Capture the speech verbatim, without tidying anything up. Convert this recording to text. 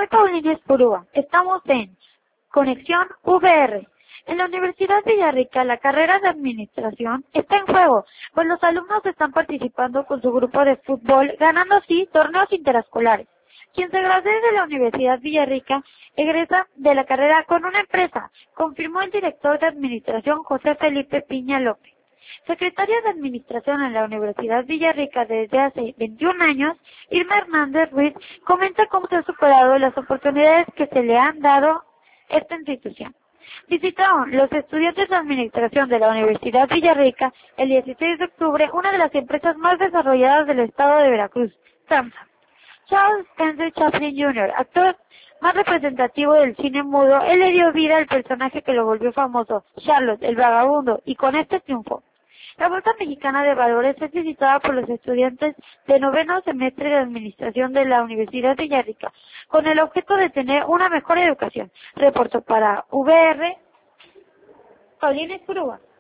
Soy Paulina Espurúa. Estamos en Conexión V R. En la Universidad Villarrica, la carrera de Administración está en juego, pues los alumnos están participando con su grupo de fútbol, ganando así torneos interescolares. Quien se gradúe de la Universidad Villarrica egresa de la carrera con una empresa, confirmó el director de Administración José Felipe Piña López. Secretaria de Administración en la Universidad Villarrica desde hace veintiún años, Irma Hernández Ruiz comenta cómo se han superado las oportunidades que se le han dado a esta institución. Visitaron los estudiantes de Administración de la Universidad Villarrica el dieciséis de octubre una de las empresas más desarrolladas del estado de Veracruz, SAMSA. Charles Spencer Chaplin junior, actor más representativo del cine mudo, él le dio vida al personaje que lo volvió famoso, Charlotte, el vagabundo, y con este triunfo. La Bolsa Mexicana de Valores es visitada por los estudiantes de noveno semestre de Administración de la Universidad de Villarrica, con el objeto de tener una mejor educación. Reportó para V R, Paulina Espurúa.